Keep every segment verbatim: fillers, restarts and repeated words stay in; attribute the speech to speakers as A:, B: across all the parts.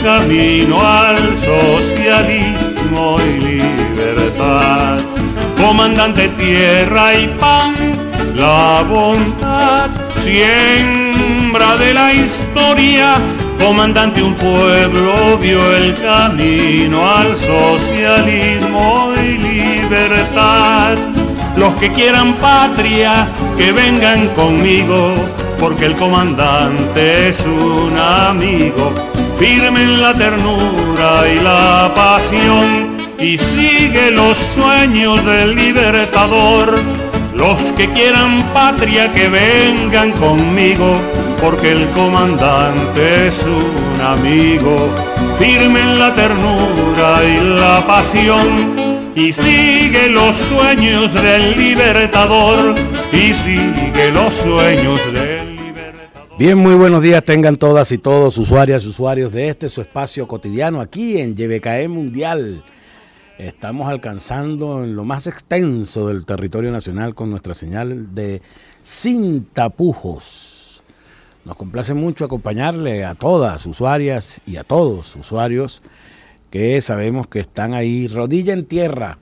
A: camino al socialismo y libertad. Comandante, tierra y pan, la bondad, siembra de la historia. Comandante, un pueblo vio el camino al socialismo y libertad. Los que quieran patria, que vengan conmigo, porque el comandante es un amigo. Firme en la ternura y la pasión, y sigue los sueños del libertador. Los que quieran patria, que vengan conmigo, porque el comandante es un amigo. Firme en la ternura y la pasión, y sigue los sueños del libertador, y sigue los sueños del libertador.
B: Bien, muy buenos días tengan todas y todos, usuarias y usuarios de este su espacio cotidiano aquí en Y B K E Mundial. Estamos alcanzando en lo más extenso del territorio nacional con nuestra señal de Sin Tapujos. Nos complace mucho acompañarle a todas usuarias y a todos usuarios que sabemos que están ahí rodilla en tierra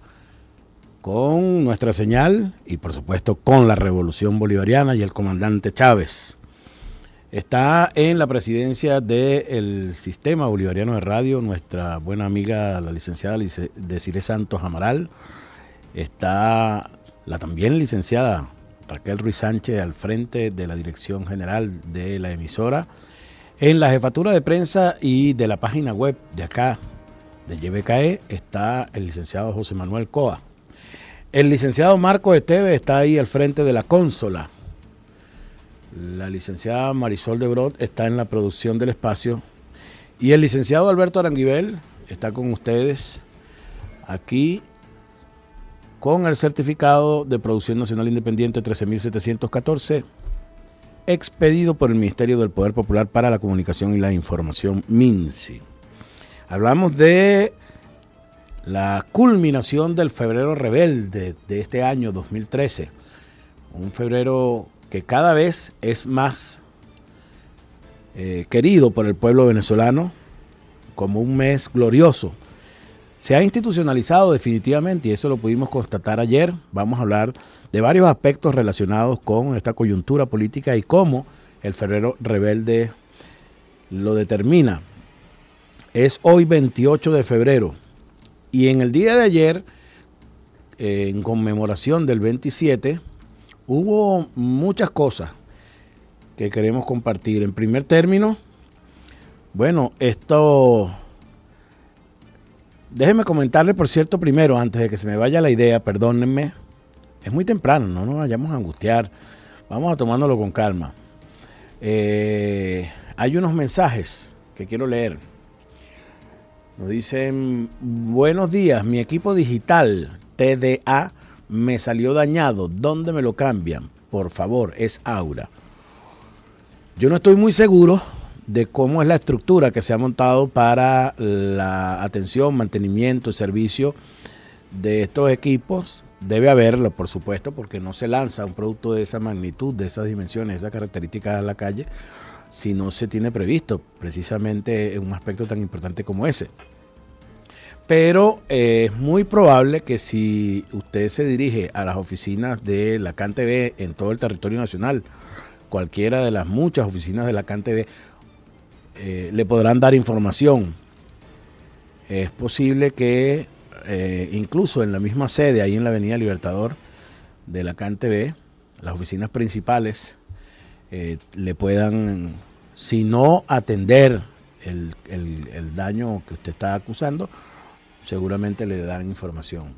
B: con nuestra señal y por supuesto con la Revolución Bolivariana y el comandante Chávez. Está en la presidencia del Sistema Bolivariano de Radio nuestra buena amiga, la licenciada Desiree Santos Amaral. Está la también licenciada Raquel Ruiz Sánchez al frente de la dirección general de la emisora. En la jefatura de prensa y de la página web de acá, de Y B K E, está el licenciado José Manuel Coa. El licenciado Marco Esteve está ahí al frente de la consola. La licenciada Marisol de Brot está en la producción del espacio. Y el licenciado Alberto Aranguibel está con ustedes aquí con el certificado de Producción Nacional Independiente trece mil setecientos catorce, expedido por el Ministerio del Poder Popular para la Comunicación y la Información, MINSI. Hablamos de la culminación del febrero rebelde de este año dos mil trece, un febrero que cada vez es más eh, querido por el pueblo venezolano como un mes glorioso. Se ha institucionalizado definitivamente y eso lo pudimos constatar ayer. Vamos a hablar de varios aspectos relacionados con esta coyuntura política y cómo el febrero rebelde lo determina. Es hoy veintiocho de febrero y en el día de ayer, eh, en conmemoración del veintisiete, hubo muchas cosas que queremos compartir. En primer término, bueno, esto... Déjenme comentarle, por cierto, primero, antes de que se me vaya la idea, perdónenme, es muy temprano, no nos vayamos a angustiar, vamos a tomándolo con calma. Eh, hay unos mensajes que quiero leer. Nos dicen, buenos días, mi equipo digital T D A me salió dañado, ¿dónde me lo cambian? Por favor, es Aura. Yo no estoy muy seguro de cómo es la estructura que se ha montado para la atención, mantenimiento y servicio de estos equipos. Debe haberlo, por supuesto, porque no se lanza un producto de esa magnitud, de esas dimensiones, de esas características a la calle, si no se tiene previsto precisamente un aspecto tan importante como ese. Pero eh, es muy probable que si usted se dirige a las oficinas de la CAN T V en todo el territorio nacional, cualquiera de las muchas oficinas de la CAN T V, eh, le podrán dar información. Es posible que eh, incluso en la misma sede, ahí en la Avenida Libertador de la CAN T V, las oficinas principales eh, le puedan, si no atender el, el, el daño que usted está acusando, seguramente le dan información.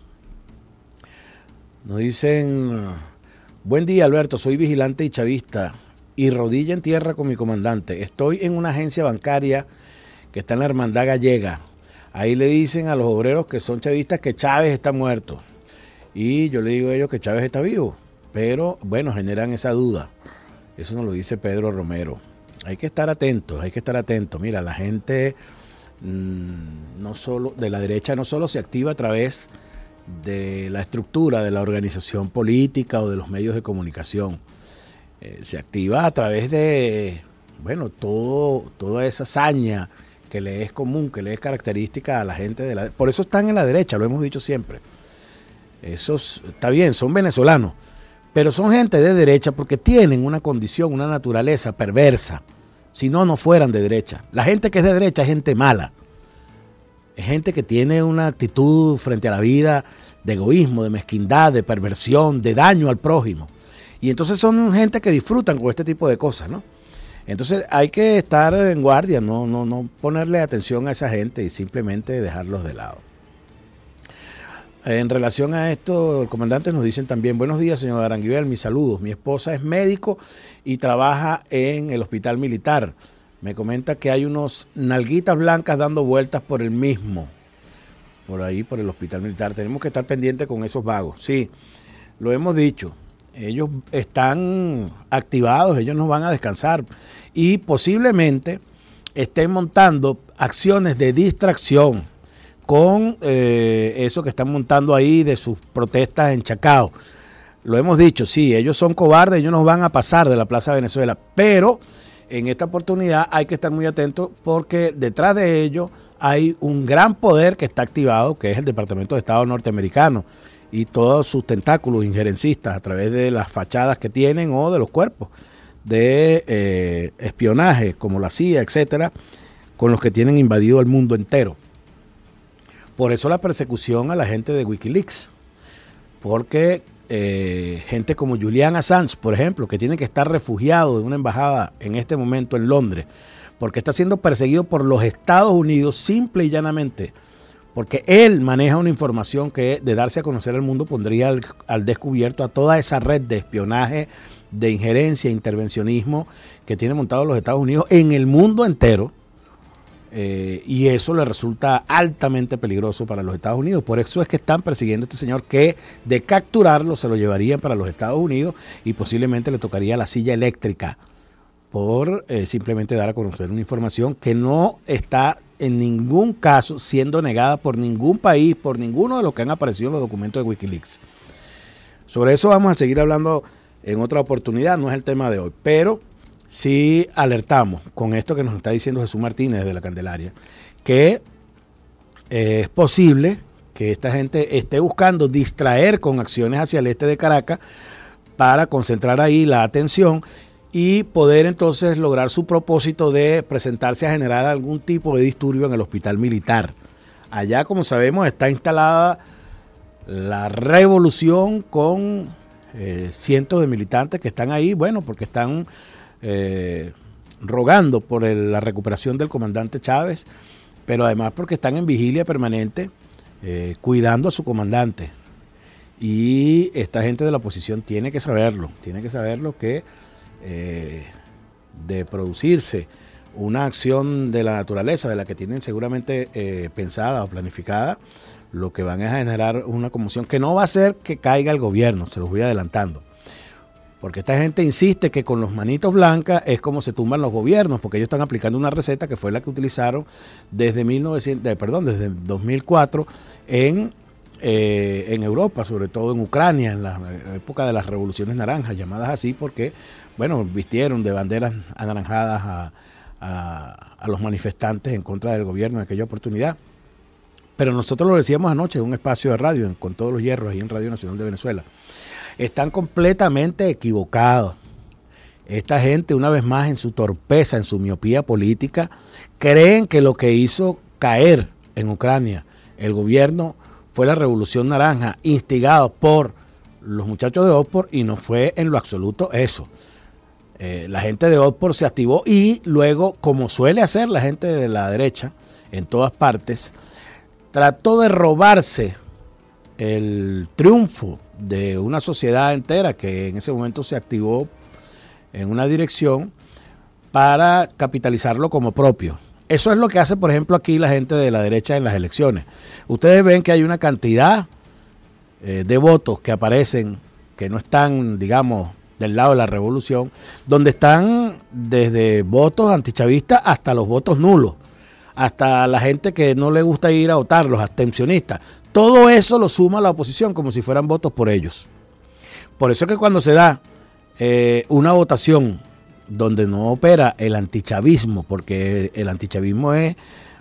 B: Nos dicen, buen día Alberto, soy vigilante y chavista y rodilla en tierra con mi comandante. Estoy en una agencia bancaria que está en la Hermandad Gallega. Ahí le dicen a los obreros que son chavistas que Chávez está muerto. Y yo le digo a ellos que Chávez está vivo. Pero bueno, generan esa duda. Eso nos lo dice Pedro Romero. Hay que estar atentos, hay que estar atentos. Mira, la gente mmm, no solo de la derecha no solo se activa a través de la estructura de la organización política o de los medios de comunicación. Eh, se activa a través de, bueno, todo, toda esa saña que le es común, que le es característica a la gente de la... Por eso están en la derecha, lo hemos dicho siempre. Esos, está bien, son venezolanos, pero son gente de derecha porque tienen una condición, una naturaleza perversa. Si no, no fueran de derecha. La gente que es de derecha es gente mala. Es gente que tiene una actitud frente a la vida de egoísmo, de mezquindad, de perversión, de daño al prójimo. Y entonces son gente que disfrutan con este tipo de cosas, ¿no? Entonces hay que estar en guardia, no, no, no ponerle atención a esa gente y simplemente dejarlos de lado. En relación a esto, el comandante nos dicen también: buenos días, señor Aranguibel, mis saludos. Mi esposa es médico y trabaja en el hospital militar. Me comenta que hay unos nalguitas blancas dando vueltas por el mismo, por ahí, por el hospital militar. Tenemos que estar pendientes con esos vagos. Sí, lo hemos dicho. Ellos están activados, ellos no van a descansar y posiblemente estén montando acciones de distracción con eh, eso que están montando ahí de sus protestas en Chacao. Lo hemos dicho, sí, ellos son cobardes, ellos nos van a pasar de la Plaza Venezuela, pero en esta oportunidad hay que estar muy atentos porque detrás de ellos hay un gran poder que está activado, que es el Departamento de Estado norteamericano y todos sus tentáculos injerencistas a través de las fachadas que tienen o de los cuerpos de eh, espionaje como la C I A, etcétera, con los que tienen invadido el mundo entero. Por eso la persecución a la gente de Wikileaks, porque eh, gente como Julian Assange, por ejemplo, que tiene que estar refugiado en una embajada en este momento en Londres, porque está siendo perseguido por los Estados Unidos simple y llanamente, porque él maneja una información que de darse a conocer al mundo pondría al, al descubierto a toda esa red de espionaje, de injerencia, intervencionismo que tiene montado los Estados Unidos en el mundo entero. Eh, y eso le resulta altamente peligroso para los Estados Unidos. Por eso es que están persiguiendo a este señor, que de capturarlo se lo llevarían para los Estados Unidos y posiblemente le tocaría la silla eléctrica por eh, simplemente dar a conocer una información que no está en ningún caso siendo negada por ningún país, por ninguno de los que han aparecido en los documentos de Wikileaks. Sobre eso vamos a seguir hablando en otra oportunidad, no es el tema de hoy, pero sí alertamos con esto que nos está diciendo Jesús Martínez de la Candelaria, que eh, es posible que esta gente esté buscando distraer con acciones hacia el este de Caracas para concentrar ahí la atención y poder entonces lograr su propósito de presentarse a generar algún tipo de disturbio en el hospital militar. Allá, como sabemos, está instalada la revolución con eh, cientos de militantes que están ahí, bueno, porque están eh, rogando por el, la recuperación del comandante Chávez, pero además porque están en vigilia permanente, eh, cuidando a su comandante. Y esta gente de la oposición tiene que saberlo, tiene que saberlo que Eh, de producirse una acción de la naturaleza de la que tienen seguramente eh, pensada o planificada, lo que van a generar una conmoción que no va a hacer que caiga el gobierno, se los voy adelantando, porque esta gente insiste que con los manitos blancas es como se tumban los gobiernos, porque ellos están aplicando una receta que fue la que utilizaron desde mil novecientos, eh, perdón, desde dos mil cuatro en Eh, en Europa, sobre todo en Ucrania, en la época de las revoluciones naranjas, llamadas así porque, bueno, vistieron de banderas anaranjadas a, a, a los manifestantes en contra del gobierno en aquella oportunidad. Pero nosotros lo decíamos anoche en un espacio de radio, en, con todos los hierros, ahí en Radio Nacional de Venezuela. Están completamente equivocados. Esta gente, una vez más, en su torpeza, en su miopía política, creen que lo que hizo caer en Ucrania el gobierno fue la Revolución Naranja, instigada por los muchachos de Oxford, y no fue en lo absoluto eso. Eh, la gente de Oxford se activó y luego, como suele hacer la gente de la derecha en todas partes, trató de robarse el triunfo de una sociedad entera que en ese momento se activó en una dirección para capitalizarlo como propio. Eso es lo que hace, por ejemplo, aquí la gente de la derecha en las elecciones. Ustedes ven que hay una cantidad eh, de votos que aparecen, que no están, digamos, del lado de la revolución, donde están desde votos antichavistas hasta los votos nulos, hasta la gente que no le gusta ir a votar, los abstencionistas. Todo eso lo suma la oposición como si fueran votos por ellos. Por eso es que cuando se da eh, una votación donde no opera el antichavismo, porque el antichavismo es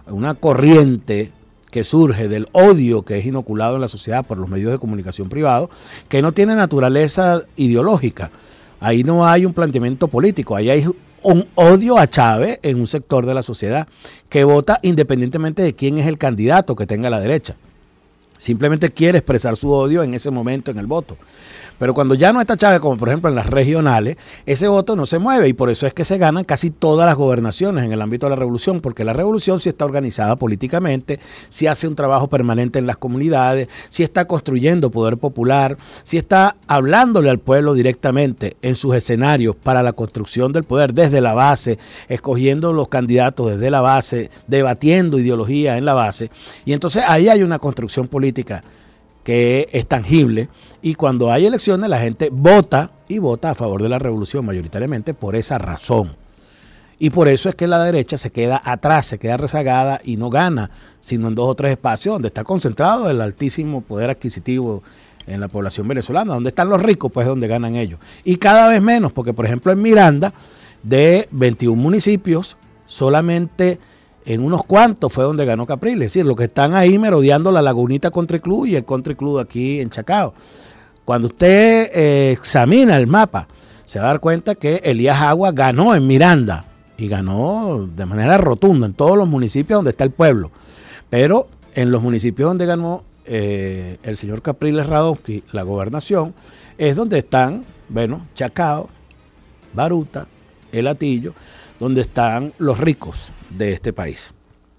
B: una corriente que surge del odio que es inoculado en la sociedad por los medios de comunicación privados, que no tiene naturaleza ideológica. Ahí no hay un planteamiento político, ahí hay un odio a Chávez en un sector de la sociedad que vota independientemente de quién es el candidato que tenga la derecha. Simplemente quiere expresar su odio en ese momento en el voto. Pero cuando ya no está Chávez, como por ejemplo en las regionales, ese voto no se mueve y por eso es que se ganan casi todas las gobernaciones en el ámbito de la revolución, porque la revolución sí está organizada políticamente, sí hace un trabajo permanente en las comunidades, sí está construyendo poder popular, sí está hablándole al pueblo directamente en sus escenarios para la construcción del poder desde la base, escogiendo los candidatos desde la base, debatiendo ideología en la base, y entonces ahí hay una construcción política que es tangible, y cuando hay elecciones la gente vota y vota a favor de la revolución mayoritariamente por esa razón. Y por eso es que la derecha se queda atrás, se queda rezagada y no gana, sino en dos o tres espacios donde está concentrado el altísimo poder adquisitivo en la población venezolana. Donde están los ricos, pues es donde ganan ellos. Y cada vez menos, porque por ejemplo en Miranda, de veintiún municipios, solamente en unos cuantos fue donde ganó Capriles. Es decir, los que están ahí merodeando la Lagunita Country Club y el Country Club aquí en Chacao. Cuando usted eh, examina el mapa, se va a dar cuenta que Elías Agua ganó en Miranda y ganó de manera rotunda en todos los municipios donde está el pueblo. Pero en los municipios donde ganó eh, el señor Capriles Radowski la gobernación, es donde están, bueno, Chacao, Baruta, El Hatillo, donde están los ricos de este país.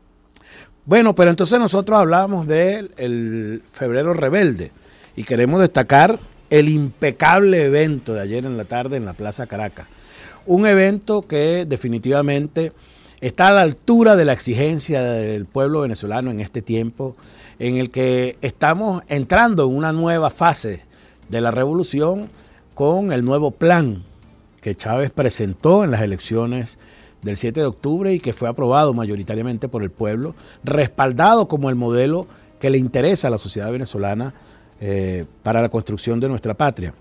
B: Bueno, pero entonces nosotros hablábamos del Febrero Rebelde y queremos destacar el impecable evento de ayer en la tarde en la Plaza Caracas. Un evento que definitivamente está a la altura de la exigencia del pueblo venezolano en este tiempo en el que estamos entrando en una nueva fase de la revolución con el nuevo plan que Chávez presentó en las elecciones del siete de octubre y que fue aprobado mayoritariamente por el pueblo, respaldado como el modelo que le interesa a la sociedad venezolana eh, para la construcción de nuestra patria.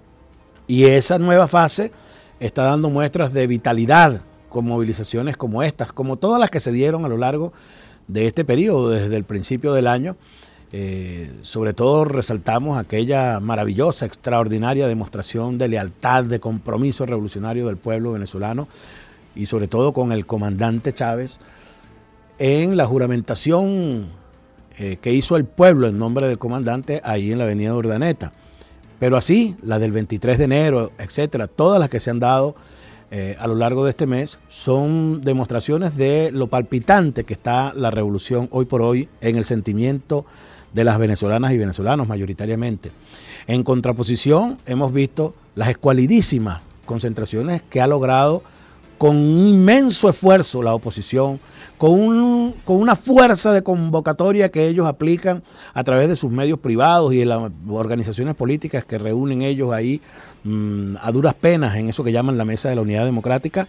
B: Y esa nueva fase está dando muestras de vitalidad con movilizaciones como estas, como todas las que se dieron a lo largo de este periodo, desde el principio del año. Eh, sobre todo resaltamos aquella maravillosa, extraordinaria demostración de lealtad, de compromiso revolucionario del pueblo venezolano y sobre todo con el comandante Chávez en la juramentación eh, que hizo el pueblo en nombre del comandante ahí en la avenida Urdaneta. Pero así, la del veintitrés de enero, etcétera, todas las que se han dado eh, a lo largo de este mes son demostraciones de lo palpitante que está la revolución hoy por hoy en el sentimiento de las venezolanas y venezolanos mayoritariamente. En contraposición, hemos visto las escualidísimas concentraciones que ha logrado con un inmenso esfuerzo la oposición, con, un, con una fuerza de convocatoria que ellos aplican a través de sus medios privados y de las organizaciones políticas que reúnen ellos ahí mmm, a duras penas en eso que llaman la Mesa de la Unidad Democrática.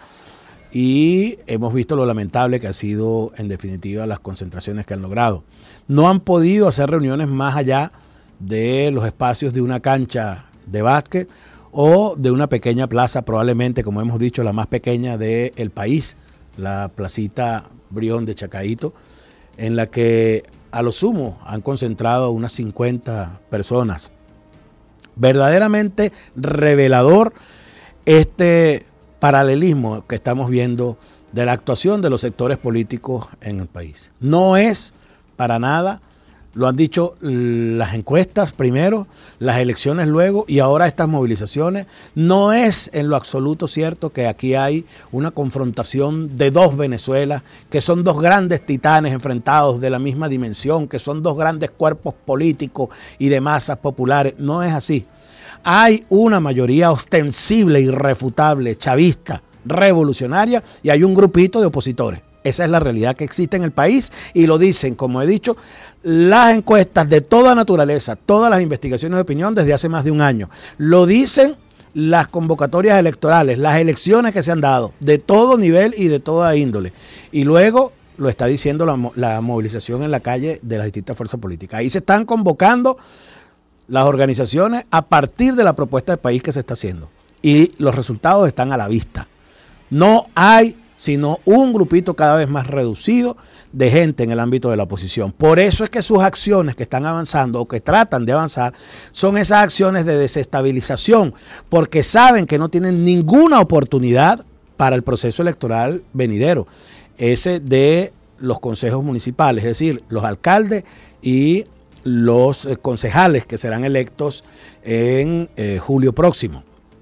B: Y hemos visto lo lamentable que ha sido, en definitiva, las concentraciones que han logrado. No han podido hacer reuniones más allá de los espacios de una cancha de básquet o de una pequeña plaza, probablemente, como hemos dicho, la más pequeña del país, la placita Brión de Chacaíto, en la que a lo sumo han concentrado unas cincuenta personas. Verdaderamente revelador este paralelismo que estamos viendo de la actuación de los sectores políticos en el país. No es para nada, lo han dicho las encuestas primero, las elecciones luego y ahora estas movilizaciones, no es en lo absoluto cierto que aquí hay una confrontación de dos Venezuelas, que son dos grandes titanes enfrentados de la misma dimensión, que son dos grandes cuerpos políticos y de masas populares. No es así. Hay una mayoría ostensible, irrefutable, chavista, revolucionaria, y hay un grupito de opositores. Esa es la realidad que existe en el país y lo dicen, como he dicho, las encuestas de toda naturaleza, todas las investigaciones de opinión desde hace más de un año. Lo dicen las convocatorias electorales, las elecciones que se han dado, de todo nivel y de toda índole. Y luego lo está diciendo la, la movilización en la calle de las distintas fuerzas políticas. Ahí se están convocando las organizaciones a partir de la propuesta de país que se está haciendo. Y los resultados están a la vista. No hay sino un grupito cada vez más reducido de gente en el ámbito de la oposición. Por eso es que sus acciones que están avanzando o que tratan de avanzar son esas acciones de desestabilización, porque saben que no tienen ninguna oportunidad para el proceso electoral venidero, ese de los consejos municipales, es decir, los alcaldes y los eh, concejales que serán electos en eh, julio próximo.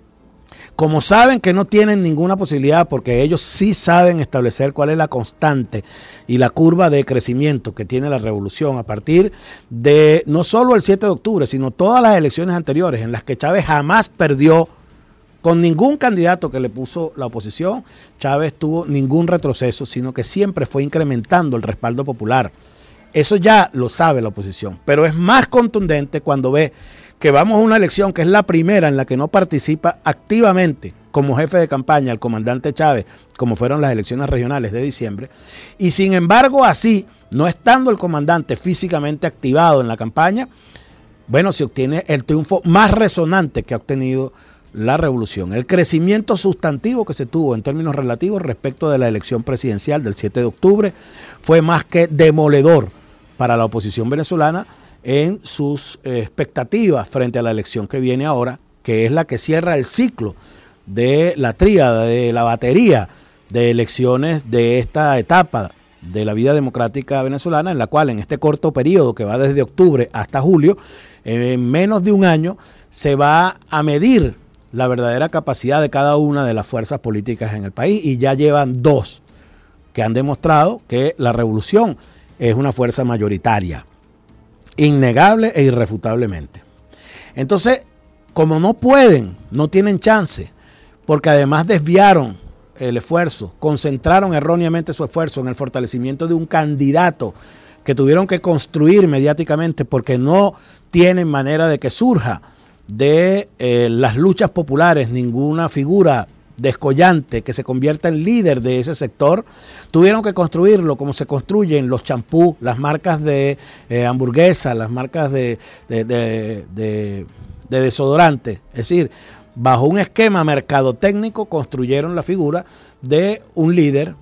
B: Como saben que no tienen ninguna posibilidad, porque ellos sí saben establecer cuál es la constante y la curva de crecimiento que tiene la revolución a partir de no solo el siete de octubre, sino todas las elecciones anteriores en las que Chávez jamás perdió con ningún candidato que le puso la oposición. Chávez tuvo ningún retroceso, sino que siempre fue incrementando el respaldo popular. Eso ya lo sabe la oposición, pero es más contundente cuando ve que vamos a una elección que es la primera en la que no participa activamente como jefe de campaña el comandante Chávez, como fueron las elecciones regionales de diciembre, y sin embargo así, no estando el comandante físicamente activado en la campaña, bueno, se obtiene el triunfo más resonante que ha obtenido la revolución. El crecimiento sustantivo que se tuvo en términos relativos respecto de la elección presidencial del siete de octubre fue más que demoledor para la oposición venezolana en sus eh, expectativas frente a la elección que viene ahora, que es la que cierra el ciclo de la tríada, de la batería de elecciones de esta etapa de la vida democrática venezolana, en la cual en este corto periodo que va desde octubre hasta julio, en menos de un año, se va a medir la verdadera capacidad de cada una de las fuerzas políticas en el país, y ya llevan dos que han demostrado que la revolución es una fuerza mayoritaria, innegable e irrefutablemente. Entonces, como no pueden, no tienen chance, porque además desviaron el esfuerzo, concentraron erróneamente su esfuerzo en el fortalecimiento de un candidato que tuvieron que construir mediáticamente porque no tienen manera de que surja de eh, las luchas populares ninguna figura descollante que se convierta en líder de ese sector. Tuvieron que construirlo como se construyen los champús, las marcas de eh, hamburguesa, las marcas de, de, de, de, de desodorante. Es decir, bajo un esquema mercadotécnico construyeron la figura de un líder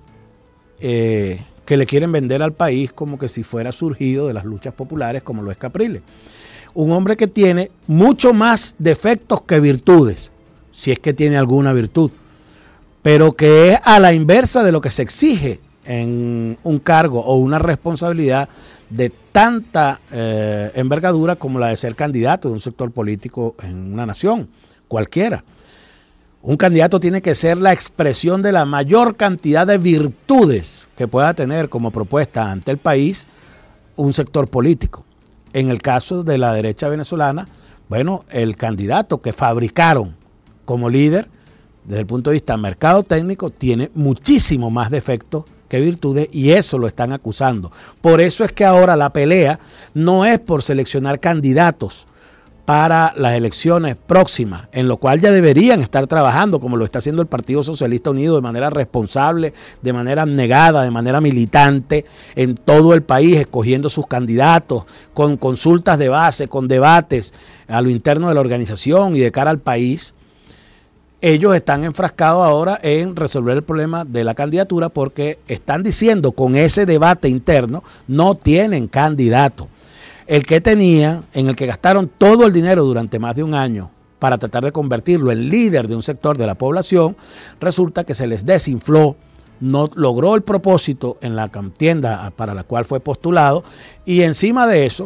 B: eh, que le quieren vender al país como que si fuera surgido de las luchas populares, como lo es Capriles. Un hombre que tiene mucho más defectos que virtudes, si es que tiene alguna virtud, pero que es a la inversa de lo que se exige en un cargo o una responsabilidad de tanta eh, envergadura como la de ser candidato de un sector político en una nación, cualquiera. Un candidato tiene que ser la expresión de la mayor cantidad de virtudes que pueda tener como propuesta ante el país un sector político. En el caso de la derecha venezolana, bueno, el candidato que fabricaron como líder, desde el punto de vista mercado técnico, tiene muchísimo más defectos que virtudes, y eso lo están acusando. Por eso es que ahora la pelea no es por seleccionar candidatos para las elecciones próximas, en lo cual ya deberían estar trabajando, como lo está haciendo el Partido Socialista Unido, de manera responsable, de manera abnegada, de manera militante, en todo el país, escogiendo sus candidatos, con consultas de base, con debates a lo interno de la organización y de cara al país. Ellos están enfrascados ahora en resolver el problema de la candidatura, porque están diciendo con ese debate interno no tienen candidato. El que tenían, en el que gastaron todo el dinero durante más de un año para tratar de convertirlo en líder de un sector de la población, resulta que se les desinfló, no logró el propósito en la contienda para la cual fue postulado, y encima de eso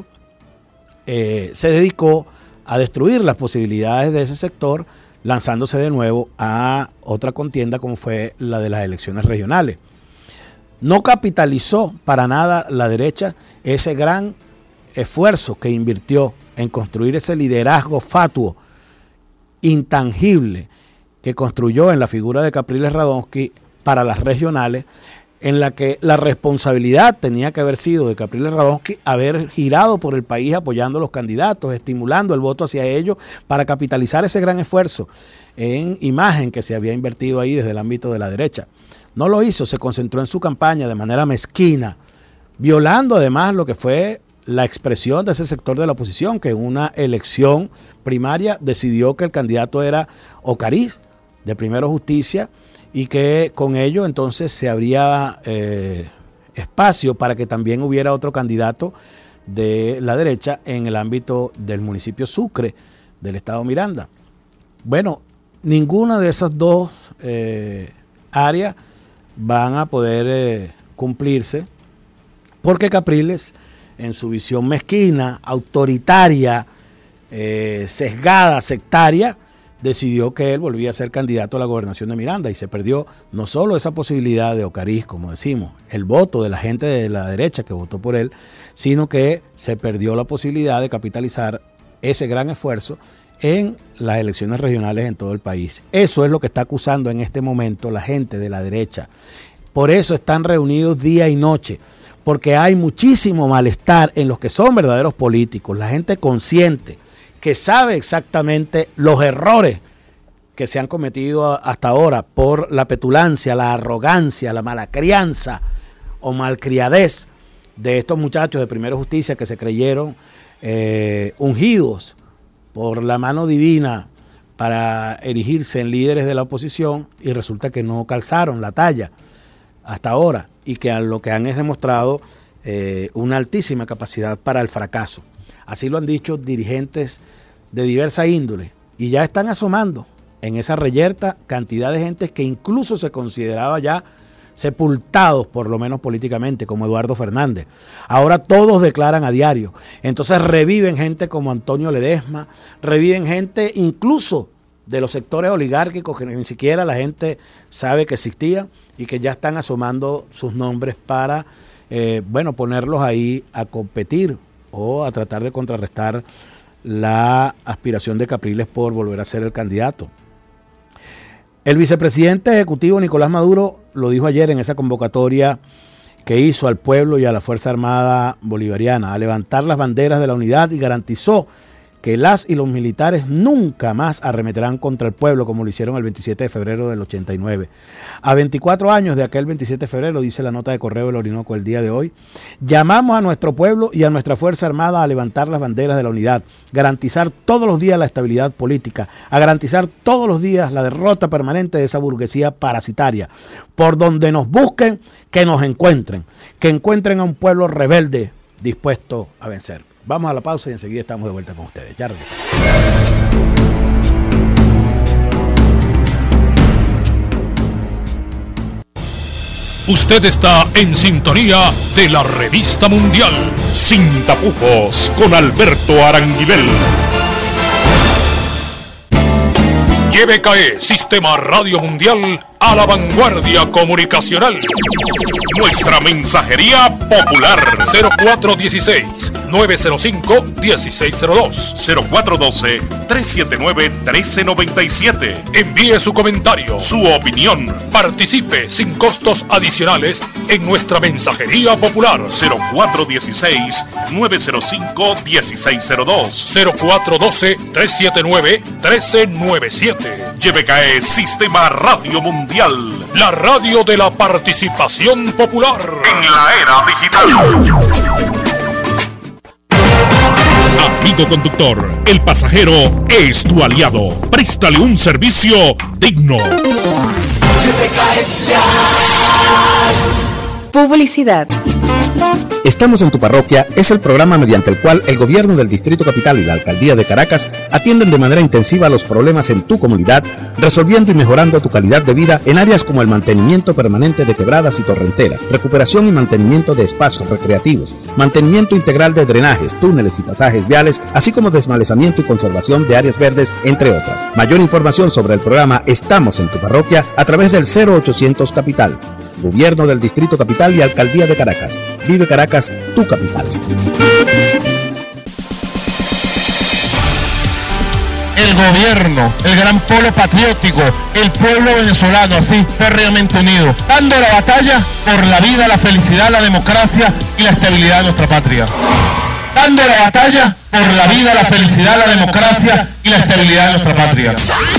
B: eh, se dedicó a destruir las posibilidades de ese sector, lanzándose de nuevo a otra contienda como fue la de las elecciones regionales. No capitalizó para nada la derecha ese gran esfuerzo que invirtió en construir ese liderazgo fatuo, intangible, que construyó en la figura de Capriles Radonsky para las regionales, en la que la responsabilidad tenía que haber sido de Capriles Radonsky haber girado por el país apoyando a los candidatos, estimulando el voto hacia ellos para capitalizar ese gran esfuerzo en imagen que se había invertido ahí desde el ámbito de la derecha. No lo hizo, se concentró en su campaña de manera mezquina, violando además lo que fue la expresión de ese sector de la oposición, que en una elección primaria decidió que el candidato era Ocariz, de Primero Justicia, y que con ello entonces se abría eh, espacio para que también hubiera otro candidato de la derecha en el ámbito del municipio Sucre, del estado Miranda. Bueno, ninguna de esas dos eh, áreas van a poder eh, cumplirse, porque Capriles, en su visión mezquina, autoritaria, eh, sesgada, sectaria, decidió que él volvía a ser candidato a la gobernación de Miranda y se perdió no solo esa posibilidad de Ocariz, como decimos, el voto de la gente de la derecha que votó por él, sino que se perdió la posibilidad de capitalizar ese gran esfuerzo en las elecciones regionales en todo el país. Eso es lo que está acusando en este momento la gente de la derecha. Por eso están reunidos día y noche, porque hay muchísimo malestar en los que son verdaderos políticos, la gente consciente, que sabe exactamente los errores que se han cometido hasta ahora por la petulancia, la arrogancia, la mala crianza o malcriadez de estos muchachos de Primera Justicia que se creyeron eh, ungidos por la mano divina para erigirse en líderes de la oposición, y resulta que no calzaron la talla hasta ahora, y que a lo que han es demostrado eh, una altísima capacidad para el fracaso. Así lo han dicho dirigentes de diversa índole, y ya están asomando en esa reyerta cantidad de gente que incluso se consideraba ya sepultados, por lo menos políticamente, como Eduardo Fernández. Ahora todos declaran a diario. Entonces reviven gente como Antonio Ledesma, reviven gente incluso de los sectores oligárquicos que ni siquiera la gente sabe que existían y que ya están asomando sus nombres para, eh, bueno, ponerlos ahí a competir o a tratar de contrarrestar la aspiración de Capriles por volver a ser el candidato. El vicepresidente ejecutivo Nicolás Maduro lo dijo ayer en esa convocatoria que hizo al pueblo y a la Fuerza Armada Bolivariana a levantar las banderas de la unidad, y garantizó que las y los militares nunca más arremeterán contra el pueblo como lo hicieron el veintisiete de febrero del ochenta y nueve. A veinticuatro años de aquel veintisiete de febrero, dice la nota de Correo del Orinoco el día de hoy, llamamos a nuestro pueblo y a nuestra Fuerza Armada a levantar las banderas de la unidad, garantizar todos los días la estabilidad política, a garantizar todos los días la derrota permanente de esa burguesía parasitaria. Por donde nos busquen, que nos encuentren, que encuentren a un pueblo rebelde dispuesto a vencer. Vamos a la pausa y enseguida estamos de vuelta con ustedes. Ya regresamos.
C: Usted está en sintonía de la Revista Mundial. Sin tapujos, con Alberto Aranguibel. Y B K E, Sistema Radio Mundial, a la vanguardia comunicacional. Nuestra mensajería popular. Cero cuatro uno seis, nueve cero cinco, uno seis cero dos.
D: cero cuatro uno dos, tres siete nueve, uno tres nueve siete.
C: Envíe su comentario,
D: su opinión.
C: Participe sin costos adicionales en nuestra mensajería popular.
D: Cero cuatro uno seis, nueve cero cinco, uno seis cero dos.
C: Cero cuatro uno dos, tres siete nueve, uno tres nueve siete.
D: Y B K E, Sistema Radio Mundial,
C: la radio de la participación popular
D: en la era digital.
C: Amigo conductor, el pasajero es tu aliado. Préstale un servicio digno.
E: Publicidad.
F: Estamos en tu parroquia es el programa mediante el cual el gobierno del Distrito Capital y la Alcaldía de Caracas atienden de manera intensiva los problemas en tu comunidad, resolviendo y mejorando tu calidad de vida en áreas como el mantenimiento permanente de quebradas y torrenteras, recuperación y mantenimiento de espacios recreativos, mantenimiento integral de drenajes, túneles y pasajes viales, así como desmalezamiento y conservación de áreas verdes, entre otras. Mayor información sobre el programa Estamos en tu parroquia a través del cero ochocientos Capital. Gobierno del Distrito Capital y Alcaldía de Caracas. Vive Caracas, tu capital.
G: El gobierno, el gran polo patriótico, el pueblo venezolano así, férreamente unido, dando la batalla por la vida, la felicidad, la democracia y la estabilidad de nuestra patria. Dando la batalla por la vida, la felicidad, la democracia y la estabilidad de nuestra patria.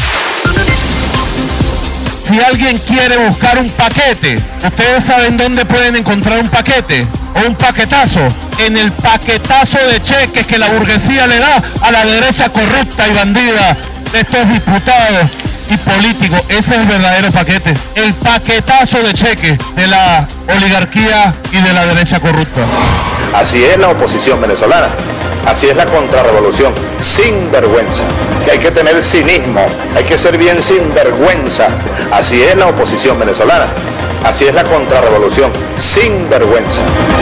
G: Si alguien quiere buscar un paquete, ¿ustedes saben dónde pueden encontrar un paquete? O un paquetazo. En el paquetazo de cheques que la burguesía le da a la derecha corrupta y bandida de estos diputados y político. Ese es el verdadero paquete, el paquetazo de cheque de la oligarquía y de la derecha corrupta.
E: Así es la oposición venezolana, así es la contrarrevolución, sin vergüenza, que hay que tener cinismo, hay que ser bien sin vergüenza. Así es la oposición venezolana, así es la contrarrevolución, sin vergüenza.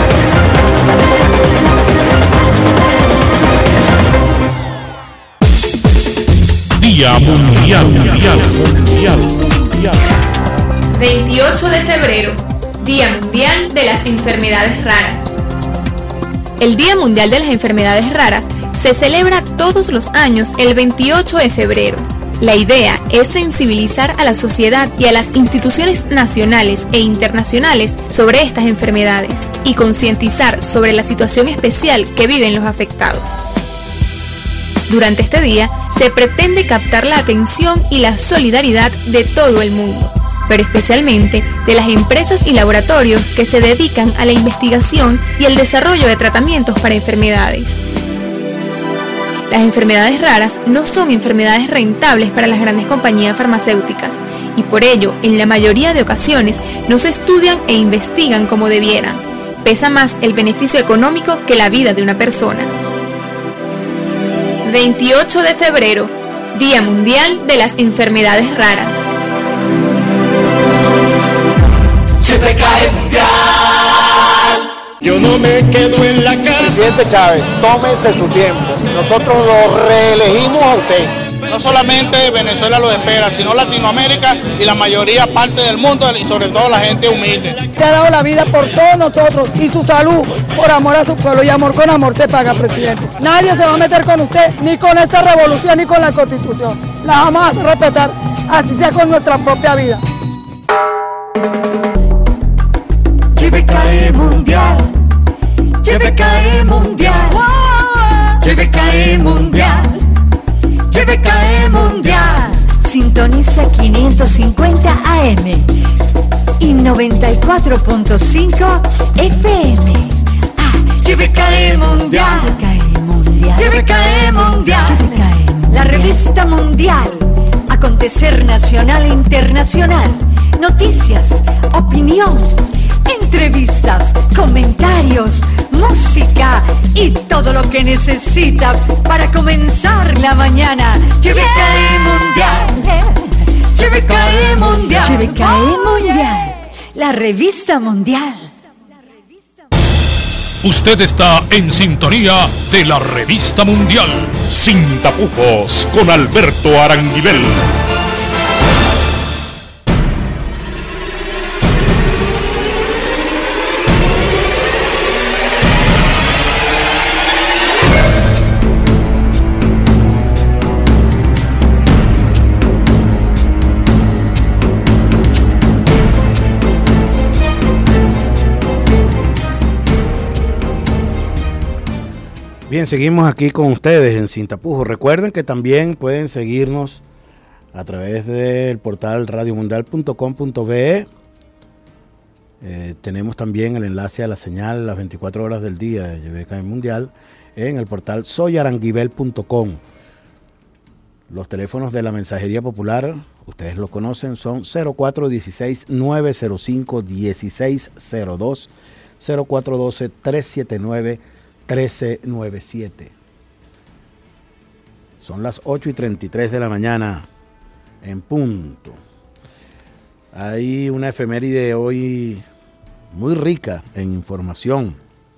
C: Día Mundial, Mundial, Mundial, Mundial.
H: veintiocho de febrero, Día Mundial de las Enfermedades Raras. El Día Mundial de las Enfermedades Raras se celebra todos los años el veintiocho de febrero. La idea es sensibilizar a la sociedad y a las instituciones nacionales e internacionales sobre estas enfermedades y concientizar sobre la situación especial que viven los afectados. Durante este día se pretende captar la atención y la solidaridad de todo el mundo, pero especialmente de las empresas y laboratorios que se dedican a la investigación y el desarrollo de tratamientos para enfermedades. Las enfermedades raras no son enfermedades rentables para las grandes compañías farmacéuticas y por ello, en la mayoría de ocasiones, no se estudian e investigan como debieran. Pesa más el beneficio económico que la vida de una persona. veintiocho de febrero, Día Mundial de las Enfermedades Raras.
I: Se te cae mundial.
J: Yo no me quedo en la casa.
K: Presidente Chávez, tómese su tiempo. Nosotros lo reelegimos a usted.
L: No solamente Venezuela lo espera, sino Latinoamérica y la mayoría parte del mundo y sobre todo la gente humilde.
M: Te ha dado la vida por todos nosotros y su salud, por amor a su pueblo, y amor con amor se paga, presidente. Nadie se va a meter con usted, ni con esta revolución, ni con la Constitución. La vamos a hacer respetar, así sea con nuestra propia vida.
I: J B K E Mundial, J B K E Mundial, J B K E Mundial, J B K E Mundial.
N: Sintoniza quinientos cincuenta A M y noventa y cuatro punto cinco F M.
I: Ah, J B K E Mundial,
N: J B K E Mundial,
I: J B K E Mundial,
N: J B K E Mundial. La revista mundial, acontecer nacional e internacional, noticias, opinión, entrevistas, comentarios, música y todo lo que necesita para comenzar la mañana.
I: J B K E Mundial, J B K E Mundial,
N: J B K E Mundial, la revista mundial.
C: Usted está en sintonía de la revista mundial.
D: Sin tapujos con Alberto Aranguibel.
B: Bien, seguimos aquí con ustedes en Sin Tapujos. Recuerden que también pueden seguirnos a través del portal radio mundial punto com punto be. Eh, tenemos también el enlace a la señal las veinticuatro horas del día de J B K E Mundial en el portal soy aranguibel punto com. Los teléfonos de la mensajería popular, ustedes lo conocen, son cero cuatro uno seis, nueve cero cinco, uno seis cero dos, cero cuatro uno dos, tres siete nueve, trece noventa y siete. Son las ocho y treinta y tres de la mañana en punto. Hay una efeméride hoy muy rica en información.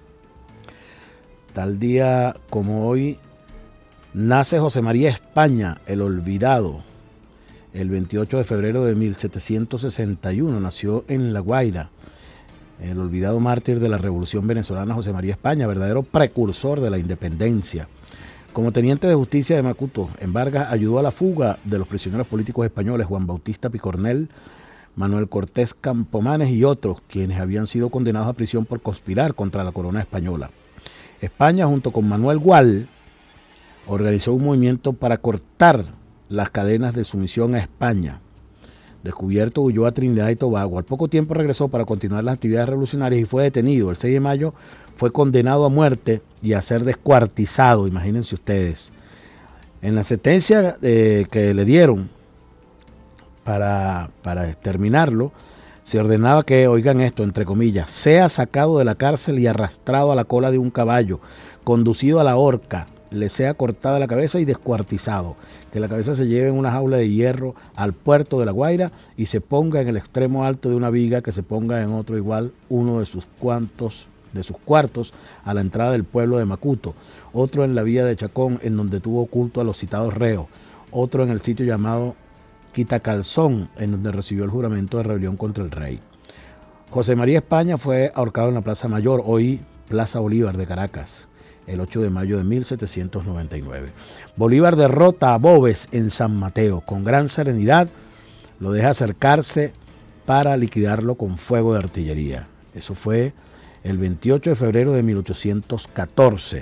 B: Tal día como hoy nace José María España, el olvidado. El veintiocho de febrero de mil setecientos sesenta y uno nació en La Guaira. El olvidado mártir de la Revolución Venezolana, José María España, verdadero precursor de la independencia. Como teniente de justicia de Macuto, en Vargas ayudó a la fuga de los prisioneros políticos españoles Juan Bautista Picornell, Manuel Cortés Campomanes y otros, quienes habían sido condenados a prisión por conspirar contra la corona española. España, junto con Manuel Gual, organizó un movimiento para cortar las cadenas de sumisión a España. Descubierto, huyó a Trinidad y Tobago. Al poco tiempo regresó para continuar las actividades revolucionarias y fue detenido. El seis de mayo fue condenado a muerte y a ser descuartizado, imagínense ustedes. En la sentencia eh, que le dieron, para, para terminarlo, se ordenaba que, oigan esto, entre comillas, sea sacado de la cárcel y arrastrado a la cola de un caballo, conducido a la horca, le sea cortada la cabeza y descuartizado, que la cabeza se lleve en una jaula de hierro al puerto de La Guaira y se ponga en el extremo alto de una viga, que se ponga en otro igual uno de sus cuantos de sus cuartos a la entrada del pueblo de Macuto, otro en la vía de Chacón, en donde tuvo culto a los citados reos, otro en el sitio llamado Quitacalzón, en donde recibió el juramento de rebelión contra el rey. José María España fue ahorcado en la Plaza Mayor, hoy Plaza Bolívar de Caracas, el ocho de mayo de mil setecientos noventa y nueve. Bolívar derrota a Boves en San Mateo. Con gran serenidad lo deja acercarse para liquidarlo con fuego de artillería. Eso fue el veintiocho de febrero de mil ochocientos catorce.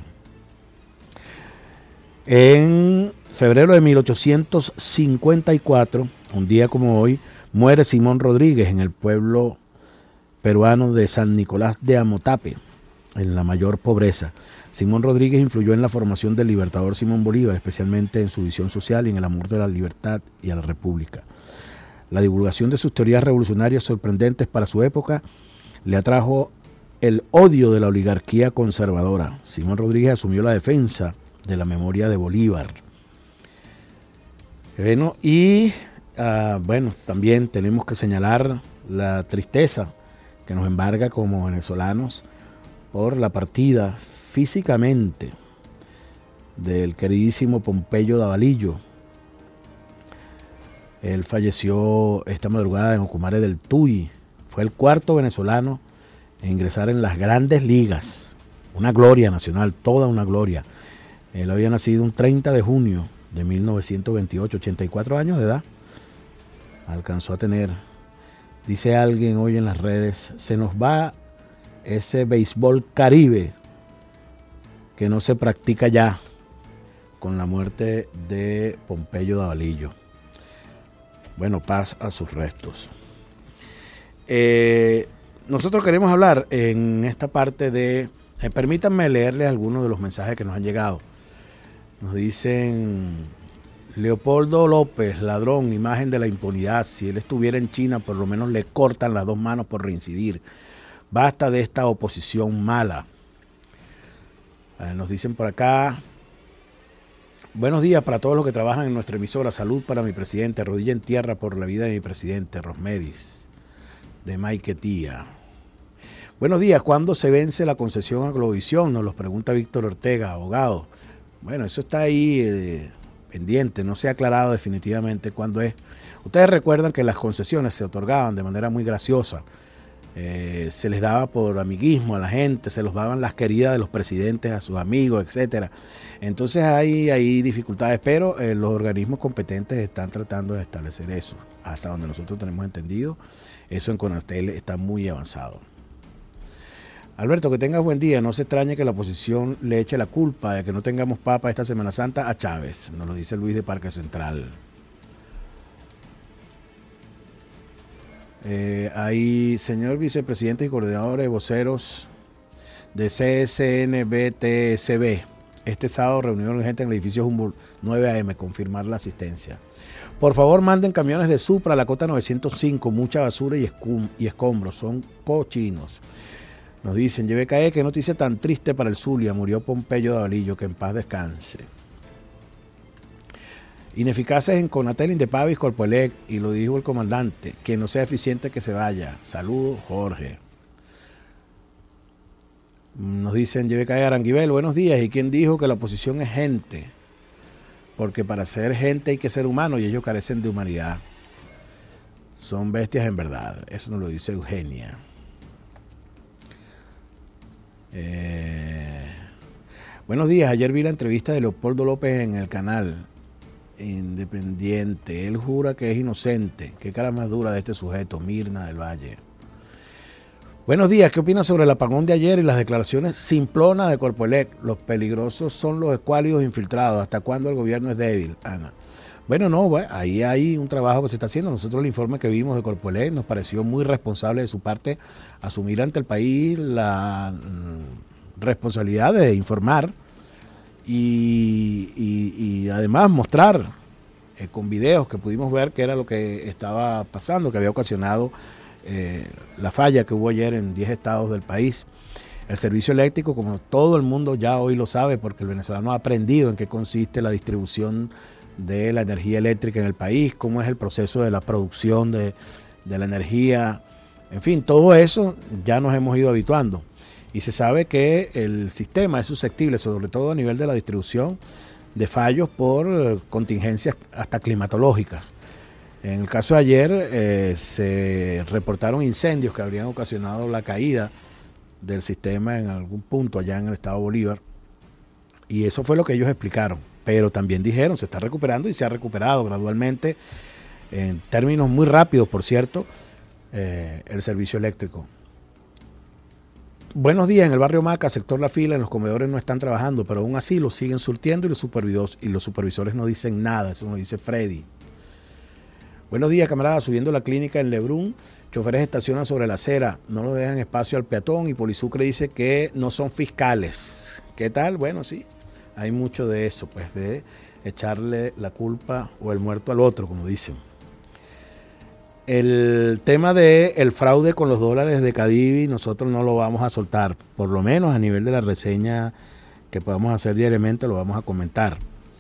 B: En febrero de mil ochocientos cincuenta y cuatro, un día como hoy, muere Simón Rodríguez en el pueblo peruano de San Nicolás de Amotape, en la mayor pobreza. Simón Rodríguez influyó en la formación del libertador Simón Bolívar, especialmente en su visión social y en el amor de la libertad y a la república. La divulgación de sus teorías revolucionarias sorprendentes para su época le atrajo el odio de la oligarquía conservadora. Simón Rodríguez asumió la defensa de la memoria de Bolívar. Bueno, y uh, bueno, también tenemos que señalar la tristeza que nos embarga como venezolanos por la partida físicamente del queridísimo Pompeyo Davalillo. Él falleció esta madrugada en Ocumare del Tuy. Fue el cuarto venezolano en ingresar en las grandes ligas. Una gloria nacional, toda una gloria. Él había nacido un treinta de junio de mil novecientos veintiocho, ochenta y cuatro años de edad. Alcanzó a tener. Dice alguien hoy en las redes, se nos va ese béisbol caribe que no se practica ya con la muerte de Pompeyo Davalillo. Bueno, paz a sus restos. Eh, nosotros queremos hablar en esta parte de... Eh, permítanme leerles algunos de los mensajes que nos han llegado. Nos dicen: Leopoldo López, ladrón, imagen de la impunidad. Si él estuviera en China, por lo menos le cortan las dos manos por reincidir. Basta de esta oposición mala. Eh, nos dicen por acá: buenos días para todos los que trabajan en nuestra emisora. Salud para mi presidente. Rodilla en tierra por la vida de mi presidente. Rosmeris, de Maiquetía. Buenos días. ¿Cuándo se vence la concesión a Globovisión? Nos los pregunta Víctor Ortega, abogado. Bueno, eso está ahí eh, pendiente. No se ha aclarado definitivamente cuándo es. Ustedes recuerdan que las concesiones se otorgaban de manera muy graciosa. Eh, se les daba por amiguismo a la gente, se los daban las queridas de los presidentes a sus amigos, etcétera. Entonces hay, hay dificultades, pero eh, los organismos competentes están tratando de establecer eso. Hasta donde nosotros tenemos entendido, eso en Conatel está muy avanzado. Alberto, que tengas buen día. No se extrañe que la oposición le eche la culpa de que no tengamos papa esta Semana Santa a Chávez, nos lo dice Luis de Parque Central. Eh, hay, señor vicepresidente y coordinadores de voceros de C S N B T S B, este sábado reunión urgente en el edificio Humboldt, nueve a eme, confirmar la asistencia. Por favor, manden camiones de Supra a la cota novecientos cinco, mucha basura y, escum, y escombros, son cochinos. Nos dicen, J B K E, qué noticia tan triste para el Zulia, murió Pompeyo Davalillo, que en paz descanse. Ineficaces en Conatel, Indepavis, Corpoelec, y lo dijo el comandante, que no sea eficiente que se vaya. Saludos, Jorge. Nos dicen, J B K E Aranguibel, buenos días, ¿y quién dijo que la oposición es gente? Porque para ser gente hay que ser humano y ellos carecen de humanidad. Son bestias en verdad, eso nos lo dice Eugenia. Eh, buenos días, ayer vi la entrevista de Leopoldo López en el canal Independiente. Él jura que es inocente. Qué cara más dura de este sujeto, Mirna del Valle. Buenos días, ¿qué opinas sobre el apagón de ayer y las declaraciones simplonas de Corpoelec? Los peligrosos son los escuálidos infiltrados. ¿Hasta cuándo el gobierno es débil, Ana? Bueno, no, bueno, ahí hay un trabajo que se está haciendo. Nosotros el informe que vimos de Corpoelec nos pareció muy responsable de su parte asumir ante el país la mm, responsabilidad de informar y, y, y además mostrar eh, con videos que pudimos ver qué era lo que estaba pasando, que había ocasionado eh, la falla que hubo ayer en diez estados del país. El servicio eléctrico, como todo el mundo ya hoy lo sabe, porque el venezolano ha aprendido en qué consiste la distribución de la energía eléctrica en el país, cómo es el proceso de la producción de, de la energía, en fin, todo eso ya nos hemos ido habituando. Y se sabe que el sistema es susceptible, sobre todo a nivel de la distribución, de fallos por contingencias hasta climatológicas. En el caso de ayer eh, se reportaron incendios que habrían ocasionado la caída del sistema en algún punto allá en el estado Bolívar, y eso fue lo que ellos explicaron, pero también dijeron se está recuperando y se ha recuperado gradualmente, en términos muy rápidos por cierto, eh, el servicio eléctrico. Buenos días, en el barrio Maca, sector La Fila, en los comedores no están trabajando, pero aún así los siguen surtiendo y los supervisores, y los supervisores no dicen nada, eso nos dice Freddy. Buenos días, camaradas, subiendo la clínica en Lebrún, choferes estacionan sobre la acera, no lo dejan espacio al peatón y Polisucre dice que no son fiscales. ¿Qué tal? Bueno, sí, hay mucho de eso, pues de echarle la culpa o el muerto al otro, como dicen. El tema del fraude con los dólares de Cadivi nosotros no lo vamos a soltar, por lo menos a nivel de la reseña que podamos hacer diariamente lo vamos a comentar.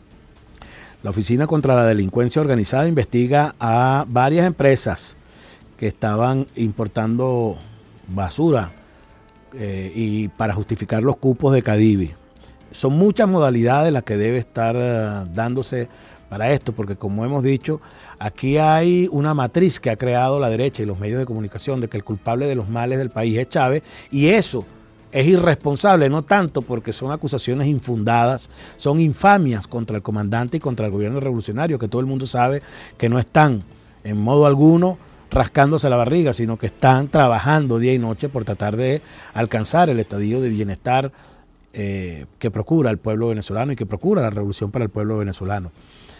B: La Oficina contra la Delincuencia Organizada investiga a varias empresas que estaban importando basura eh, y para justificar los cupos de Cadivi. Son muchas modalidades las que debe estar uh, dándose para esto, porque como hemos dicho, aquí hay una matriz que ha creado la derecha y los medios de comunicación de que el culpable de los males del país es Chávez, y eso es irresponsable, no tanto porque son acusaciones infundadas, son infamias contra el comandante y contra el gobierno revolucionario, que todo el mundo sabe que no están en modo alguno rascándose la barriga, sino que están trabajando día y noche por tratar de alcanzar el estadio de bienestar eh, que procura el pueblo venezolano y que procura la revolución para el pueblo venezolano.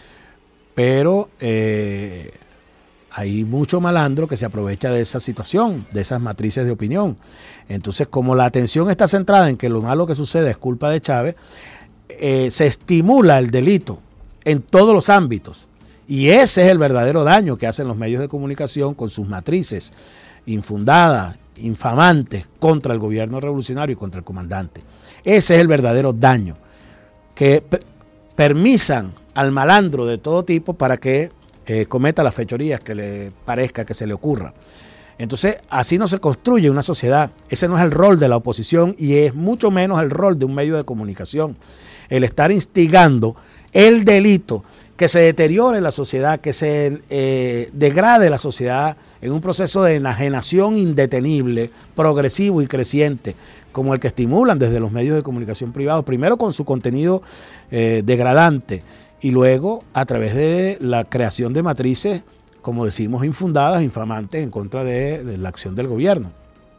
B: Pero eh, hay mucho malandro que se aprovecha de esa situación, de esas matrices de opinión. Entonces, como la atención está centrada en que lo malo que sucede es culpa de Chávez, eh, se estimula el delito en todos los ámbitos. Y ese es el verdadero daño que hacen los medios de comunicación con sus matrices infundadas, infamantes contra el gobierno revolucionario y contra el comandante. Ese es el verdadero daño, que p- permisan al malandro de todo tipo para que eh, cometa las fechorías que le parezca que se le ocurra. Entonces, así no se construye una sociedad. Ese no es el rol de la oposición y es mucho menos el rol de un medio de comunicación. El estar instigando el delito, que se deteriore la sociedad, que se eh, degrade la sociedad en un proceso de enajenación indetenible, progresivo y creciente, como el que estimulan desde los medios de comunicación privados, primero con su contenido eh, degradante y luego a través de la creación de matrices, como decimos, infundadas, infamantes en contra de, de la acción del gobierno.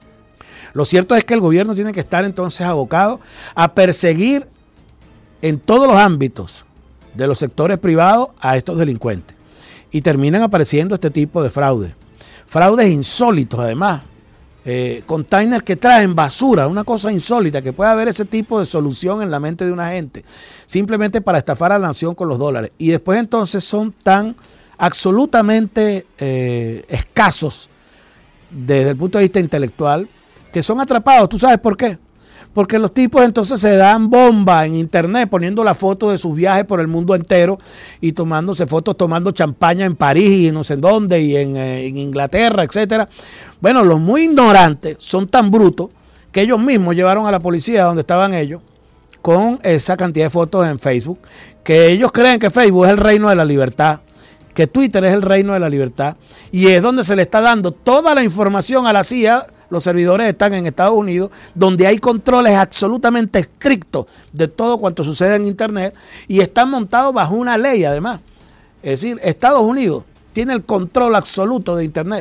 B: Lo cierto es que el gobierno tiene que estar entonces abocado a perseguir en todos los ámbitos de los sectores privados a estos delincuentes. Y terminan apareciendo este tipo de fraudes. Fraudes insólitos además. Eh, containers que traen basura, una cosa insólita, que puede haber ese tipo de solución en la mente de una gente, simplemente para estafar a la nación con los dólares. Y después entonces son tan absolutamente eh, escasos desde el punto de vista intelectual, que son atrapados. ¿Tú sabes por qué? Porque los tipos entonces se dan bomba en internet poniendo la foto de sus viajes por el mundo entero y tomándose fotos, tomando champaña en París y no sé en dónde y en, eh, en Inglaterra, etcétera. Bueno, los muy ignorantes son tan brutos que ellos mismos llevaron a la policía donde estaban ellos con esa cantidad de fotos en Facebook, que ellos creen que Facebook es el reino de la libertad, que Twitter es el reino de la libertad y es donde se le está dando toda la información a la C I A. Los servidores están en Estados Unidos, donde hay controles absolutamente estrictos de todo cuanto sucede en Internet y están montados bajo una ley además. Es decir, Estados Unidos tiene el control absoluto de Internet.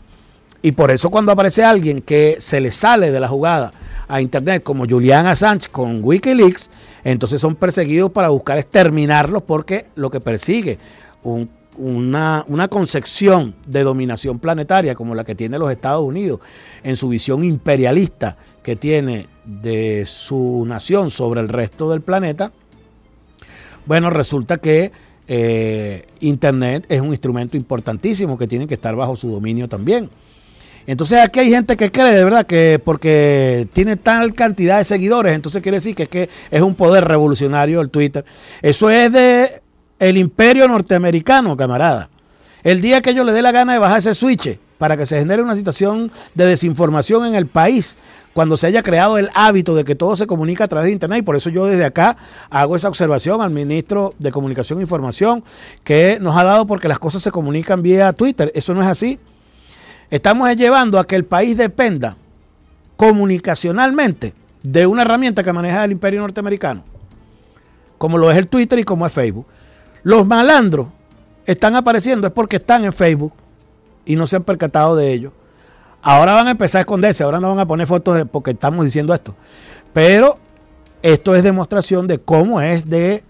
B: Y por eso cuando aparece alguien que se le sale de la jugada a Internet, como Julian Assange con Wikileaks, entonces son perseguidos para buscar exterminarlos, porque lo que persigue un Una, una concepción de dominación planetaria como la que tiene los Estados Unidos en su visión imperialista que tiene de su nación sobre el resto del planeta, bueno, resulta que eh, Internet es un instrumento importantísimo que tiene que estar bajo su dominio también. Entonces aquí hay gente que cree de verdad que porque tiene tal cantidad de seguidores, entonces quiere decir que es, que es un poder revolucionario el Twitter. Eso es de el imperio norteamericano, camarada. El día que yo le dé la gana de bajar ese switch para que se genere una situación de desinformación en el país, cuando se haya creado el hábito de que todo se comunica a través de Internet, y por eso yo desde acá hago esa observación al ministro de Comunicación e Información, que nos ha dado porque las cosas se comunican vía Twitter. Eso no es así. Estamos llevando a que el país dependa comunicacionalmente de una herramienta que maneja el imperio norteamericano, como lo es el Twitter y como es Facebook. Los malandros están apareciendo es porque están en Facebook y no se han percatado de ello. Ahora van a empezar a esconderse, ahora no van a poner fotos de, porque estamos diciendo esto. Pero esto es demostración de cómo es de,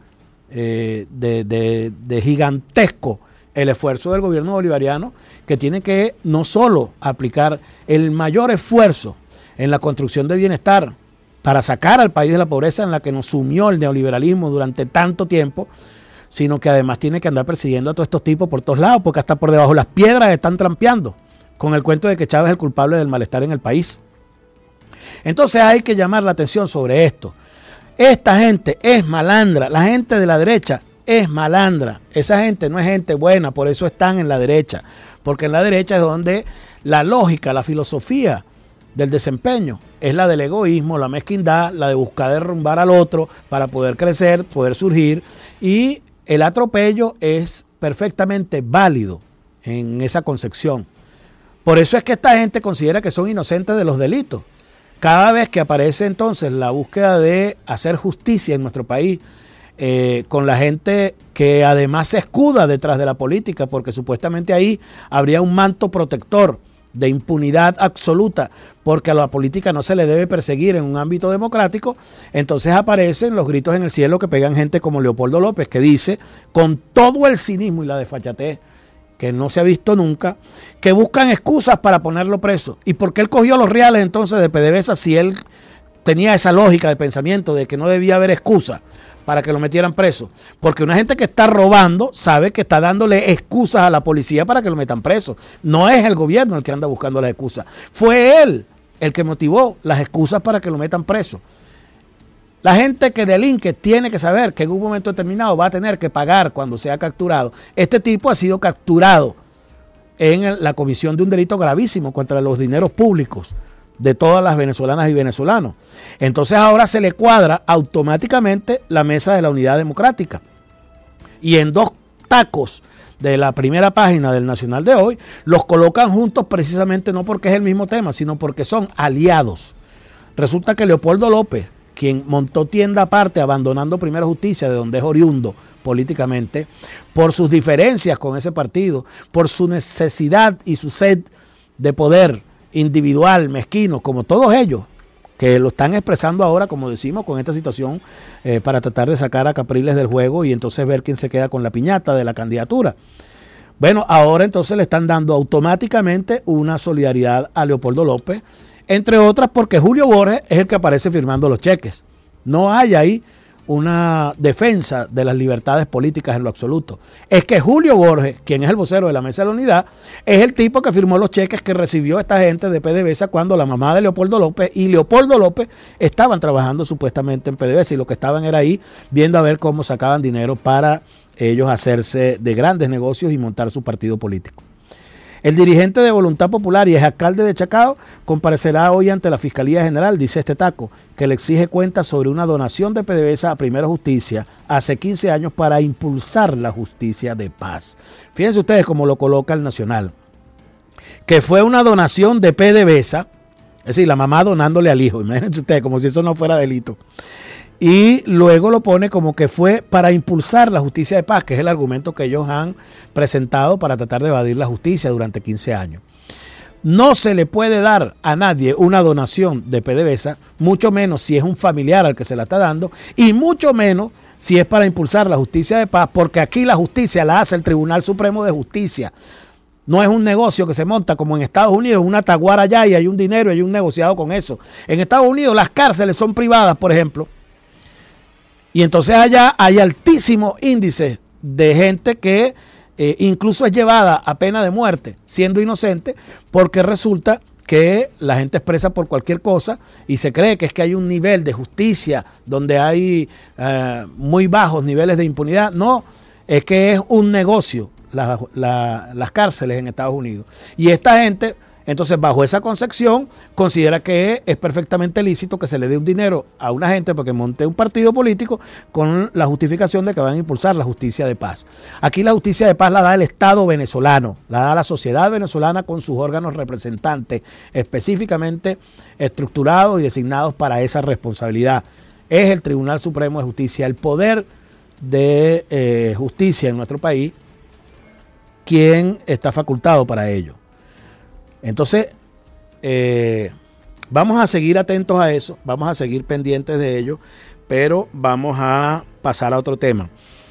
B: eh, de, de, de gigantesco el esfuerzo del gobierno bolivariano, que tiene que no solo aplicar el mayor esfuerzo en la construcción de bienestar para sacar al país de la pobreza en la que nos sumió el neoliberalismo durante tanto tiempo, sino que además tiene que andar persiguiendo a todos estos tipos por todos lados, porque hasta por debajo de las piedras están trampeando con el cuento de que Chávez es el culpable del malestar en el país. Entonces hay que llamar la atención sobre esto. Esta gente es malandra, la gente de la derecha es malandra, esa gente no es gente buena, por eso están en la derecha, porque en la derecha es donde la lógica, la filosofía del desempeño es la del egoísmo, la mezquindad, la de buscar derrumbar al otro para poder crecer, poder surgir, y el atropello es perfectamente válido en esa concepción. Por eso es que esta gente considera que son inocentes de los delitos. Cada vez que aparece entonces la búsqueda de hacer justicia en nuestro país, eh, con la gente que además se escuda detrás de la política, porque supuestamente ahí habría un manto protector de impunidad absoluta, porque a la política no se le debe perseguir en un ámbito democrático, entonces aparecen los gritos en el cielo que pegan gente como Leopoldo López, que dice con todo el cinismo y la desfachatez que no se ha visto nunca, que buscan excusas para ponerlo preso. ¿Y por qué él cogió los reales entonces de PDVSA si él tenía esa lógica de pensamiento de que no debía haber excusa para que lo metieran preso? Porque una gente que está robando sabe que está dándole excusas a la policía para que lo metan preso. No es el gobierno el que anda buscando las excusas. Fue él el que motivó las excusas para que lo metan preso. La gente que delinque tiene que saber que en un momento determinado va a tener que pagar cuando sea capturado. Este tipo ha sido capturado en la comisión de un delito gravísimo contra los dineros públicos de todas las venezolanas y venezolanos. Entonces ahora se le cuadra automáticamente la mesa de la unidad democrática. Y en dos tacos de la primera página del Nacional de hoy, los colocan juntos precisamente no porque es el mismo tema, sino porque son aliados. Resulta que Leopoldo López, quien montó tienda aparte abandonando Primera Justicia, de donde es oriundo políticamente, por sus diferencias con ese partido, por su necesidad y su sed de poder individual, mezquino, como todos ellos, que lo están expresando ahora, como decimos, con esta situación, eh, para tratar de sacar a Capriles del juego y entonces ver quién se queda con la piñata de la candidatura. Bueno, ahora entonces le están dando automáticamente una solidaridad a Leopoldo López, entre otras porque Julio Borges es el que aparece firmando los cheques. No hay ahí una defensa de las libertades políticas en lo absoluto. Es que Julio Borges, quien es el vocero de la Mesa de la Unidad, es el tipo que firmó los cheques que recibió esta gente de PDVSA cuando la mamá de Leopoldo López y Leopoldo López estaban trabajando supuestamente en PDVSA, y lo que estaban era ahí viendo a ver cómo sacaban dinero para ellos hacerse de grandes negocios y montar su partido político. El dirigente de Voluntad Popular y exalcalde de Chacao comparecerá hoy ante la Fiscalía General, dice este taco, que le exige cuentas sobre una donación de PDVSA a Primera Justicia hace quince años para impulsar la justicia de paz. Fíjense ustedes cómo lo coloca el Nacional, que fue una donación de PDVSA, es decir, la mamá donándole al hijo, imagínense ustedes, como si eso no fuera delito. Y luego lo pone como que fue para impulsar la justicia de paz, que es el argumento que ellos han presentado para tratar de evadir la justicia durante quince años. No se le puede dar a nadie una donación de PDVSA, mucho menos si es un familiar al que se la está dando, y mucho menos si es para impulsar la justicia de paz, porque aquí la justicia la hace el Tribunal Supremo de Justicia. No es un negocio que se monta como en Estados Unidos, una taguara allá y hay un dinero y hay un negociado con eso. En Estados Unidos las cárceles son privadas, por ejemplo, y entonces allá hay altísimos índices de gente que eh, incluso es llevada a pena de muerte, siendo inocente, porque resulta que la gente expresa por cualquier cosa y se cree que es que hay un nivel de justicia donde hay eh, muy bajos niveles de impunidad. No, es que es un negocio la, la, las cárceles en Estados Unidos. Y esta gente, entonces, bajo esa concepción, considera que es perfectamente lícito que se le dé un dinero a una gente porque monte un partido político con la justificación de que van a impulsar la justicia de paz. Aquí la justicia de paz la da el Estado venezolano, la da la sociedad venezolana con sus órganos representantes específicamente estructurados y designados para esa responsabilidad. Es el Tribunal Supremo de Justicia, el poder de eh, justicia en nuestro país, quien está facultado para ello. Entonces, eh, vamos a seguir atentos a eso, vamos a seguir pendientes de ello, pero vamos a pasar a otro tema.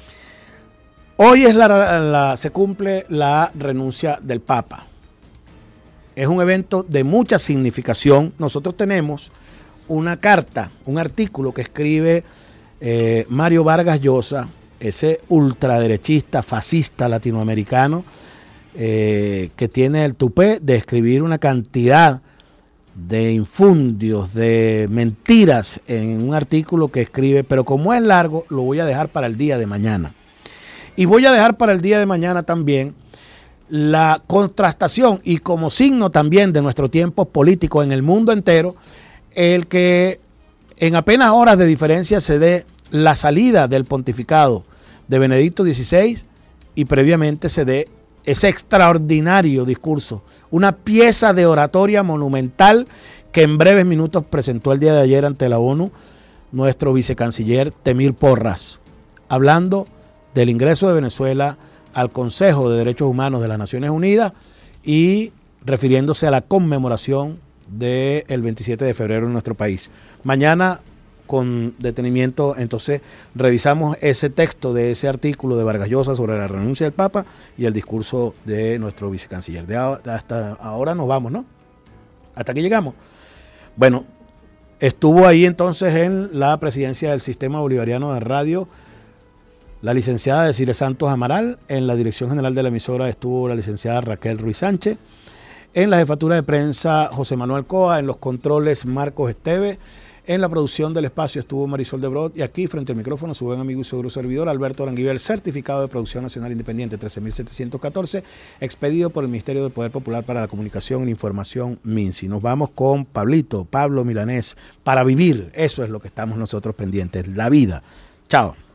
B: Hoy es la, la, se cumple la renuncia del Papa. Es un evento de mucha significación. Nosotros tenemos una carta, un artículo que escribe eh, Mario Vargas Llosa, ese ultraderechista, fascista latinoamericano, Eh, que tiene el tupé de escribir una cantidad de infundios, de mentiras en un artículo que escribe, pero como es largo, lo voy a dejar para el día de mañana. Y voy a dejar para el día de mañana también la contrastación y como signo también de nuestro tiempo político en el mundo entero, el que en apenas horas de diferencia se dé la salida del pontificado de Benedicto dieciséis y previamente se dé ese extraordinario discurso, una pieza de oratoria monumental que en breves minutos presentó el día de ayer ante la ONU nuestro vicecanciller Temir Porras, hablando del ingreso de Venezuela al Consejo de Derechos Humanos de las Naciones Unidas y refiriéndose a la conmemoración del veintisiete de febrero en nuestro país. Mañana, con detenimiento, entonces revisamos ese texto de ese artículo de Vargas Llosa sobre la renuncia del Papa y el discurso de nuestro vicecanciller. De a, hasta ahora nos vamos, ¿no? Hasta aquí llegamos. Bueno, estuvo ahí entonces en la presidencia del Sistema Bolivariano de Radio la licenciada Desiree Santos Amaral, en la dirección general de la emisora estuvo la licenciada Raquel Ruiz Sánchez, en la jefatura de prensa José Manuel Coa, en los controles Marcos Esteve, en la producción del espacio estuvo Marisol de Brot y aquí frente al micrófono su buen amigo y seguro servidor Alberto Aranguibel, certificado de producción nacional independiente trece mil setecientos catorce, expedido por el Ministerio del Poder Popular para la Comunicación y la Información, MINSI. Nos vamos con Pablito, Pablo Milanés, para vivir. Eso es lo que estamos nosotros pendientes, la vida. Chao.